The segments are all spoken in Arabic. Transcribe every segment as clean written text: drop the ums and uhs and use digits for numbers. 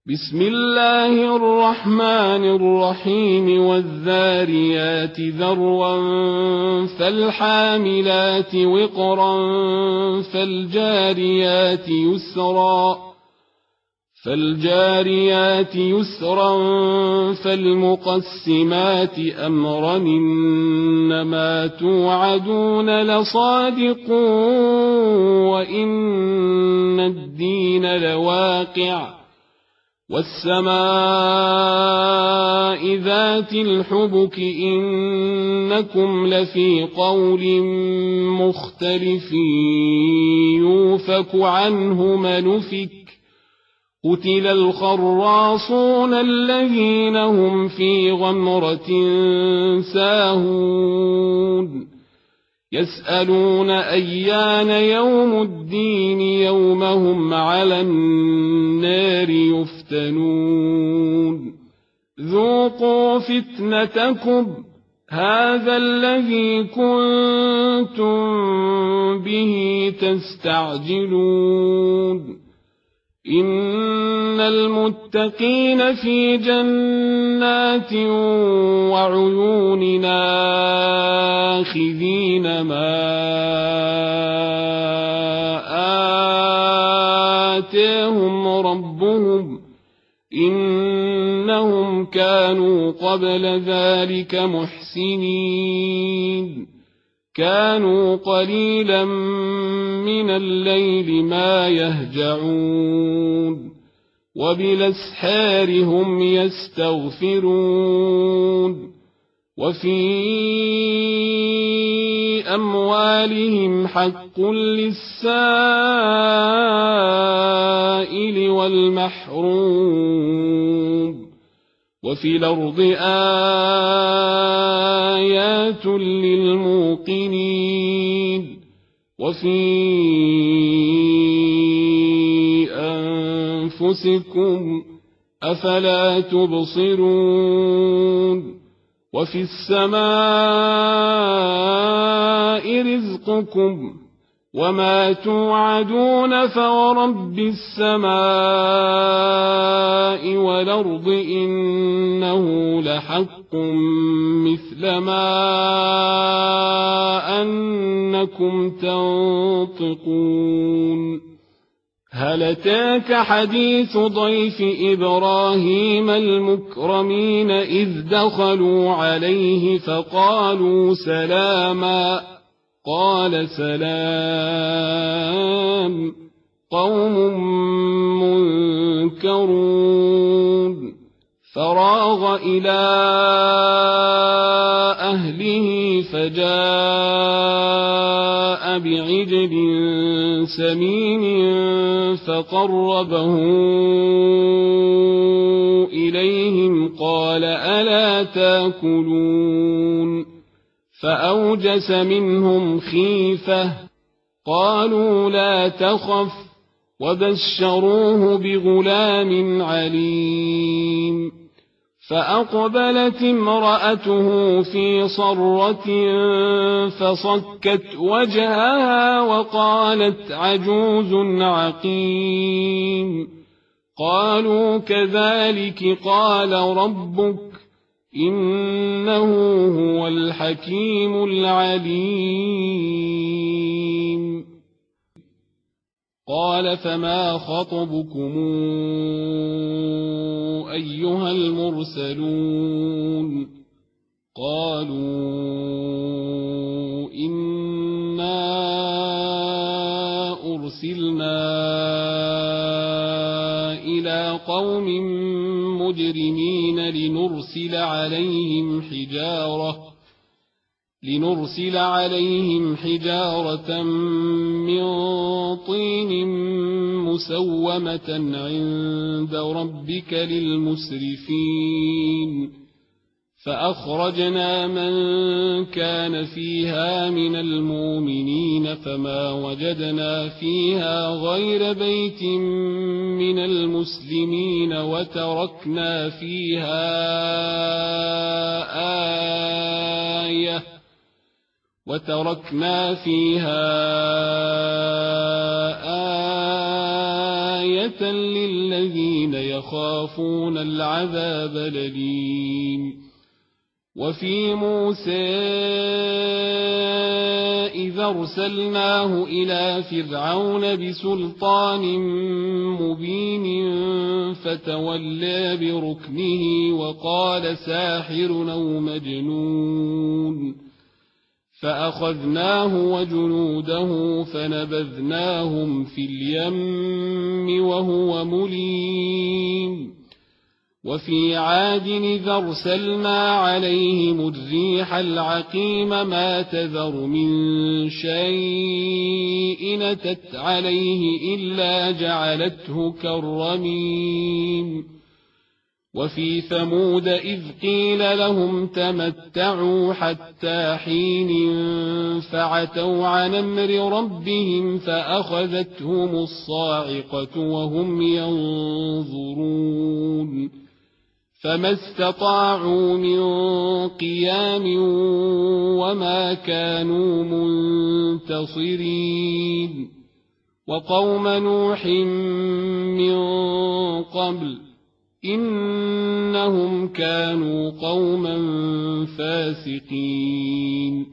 بسم الله الرحمن الرحيم والذاريات ذروا فالحاملات وقرا فالجاريات يسرا فالمقسمات أمرا إنما توعدون لصادق وإن الدين لواقع والسماء ذات الحبك إنكم لفي قول مختلف يوفك عنه من أفك قتل الخراصون الذين هم في غمرة ساهون يسألون أيان يوم الدين يوم هم على النار يفتنون ذوقوا فتنتكم هذا الذي كنتم به تستعجلون إن المتقين في جنات وعيون آخذين ما آتاهم ربهم إنهم كانوا قبل ذلك محسنين كانوا قليلا من الليل ما يهجعون وبالأسحار هم يستغفرون وفي أموالهم حق للسائل والمحروم وفي الأرض آيات للموقنين وفي أنفسكم أفلا تبصرون وفي السماء رزقكم وما توعدون فورب السماء والأرض إنه لحق مثل ما أنكم تنطقون هل أتاك حديث ضيف إبراهيم المكرمين إذ دخلوا عليه فقالوا سلاما قال سلام قوم منكرون فراغ إلى أهله فجاء بعجل سمين فقربه إليهم قال ألا تاكلون فأوجس منهم خيفة قالوا لا تخف وبشروه بغلام عليم فأقبلت امرأته في صرة فصكت وجهها وقالت عجوز عقيم قالوا كذلك قال ربك إنه هو الحكيم العليم قال فما خطبكم أيها المرسلون قالوا إنا أرسلنا إلى قوم مجرمين لنرسل عليهم حجارة من طين مسومة عند ربك للمسرفين فأخرجنا من كان فيها من المؤمنين فما وجدنا فيها غير بيت من المسلمين وتركنا فيها آية للذين يخافون العذاب الأليم. وفي موسى إذا أرسلناه إلى فرعون بسلطان مبين فتولى بركنه وقال ساحر أو مجنون، فأخذناه وجنوده فنبذناهم في اليم وهو مليم. وفي عاد إذا أرسلنا عليهم الريح العقيم ما تذر من شيء أتت عليه إلا جعلته كالرميم. وفي ثمود إذ قيل لهم تمتعوا حتى حين فعتوا عن أمر ربهم فأخذتهم الصاعقة وهم ينظرون فما استطاعوا من قيام وما كانوا منتصرين. وقوم نوح من قبل إنهم كانوا قوما فاسقين.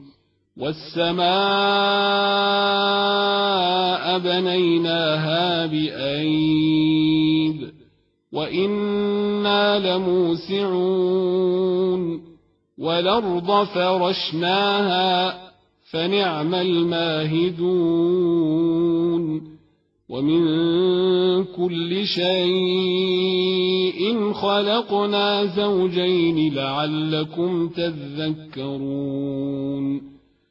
والسماء بنيناها بأيد وإنا لموسعون. والأرض فرشناها فنعم الماهدون. ومن كل شيء خلقنا زوجين لعلكم تذكرون.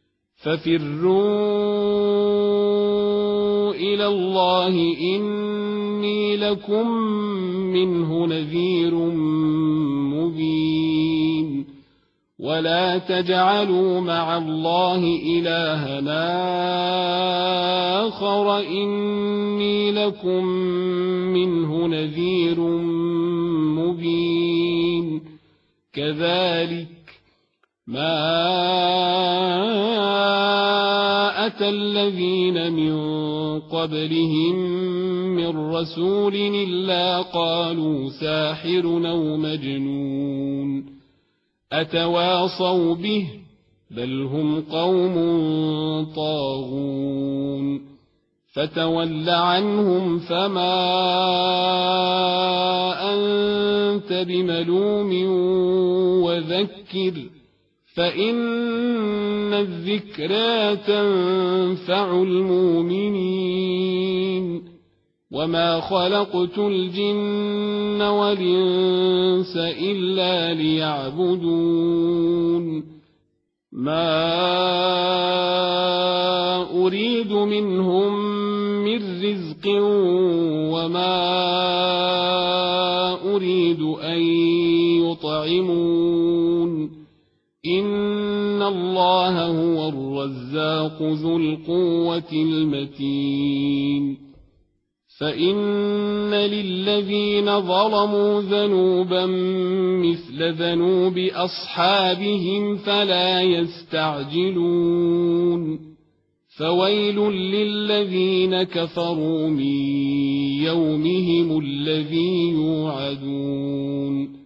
ففروا إلى الله إني لكم منه نذير مبين. ولا تجعلوا مع الله إلهنا آخر إني لكم منه نذير مبين. كذلك ما أتى الذين من قبلهم من رسول إلا قالوا ساحر أو مجنون أتواصوا به بل هم قوم طاغون. فتول عنهم فما أنت بملوم وذكر فإن الذكرى تنفع المؤمنين. وما خلقت الجن والإنس إلا ليعبدون. ما أريد منهم من رزق وما أريد أن يطعمون. إن الله هو الرزاق ذو القوة المتين. فإن للذين ظلموا ذنوبا مثل ذنوب أصحابهم فلا يستعجلون. فويل للذين كفروا من يومهم الذي يوعدون.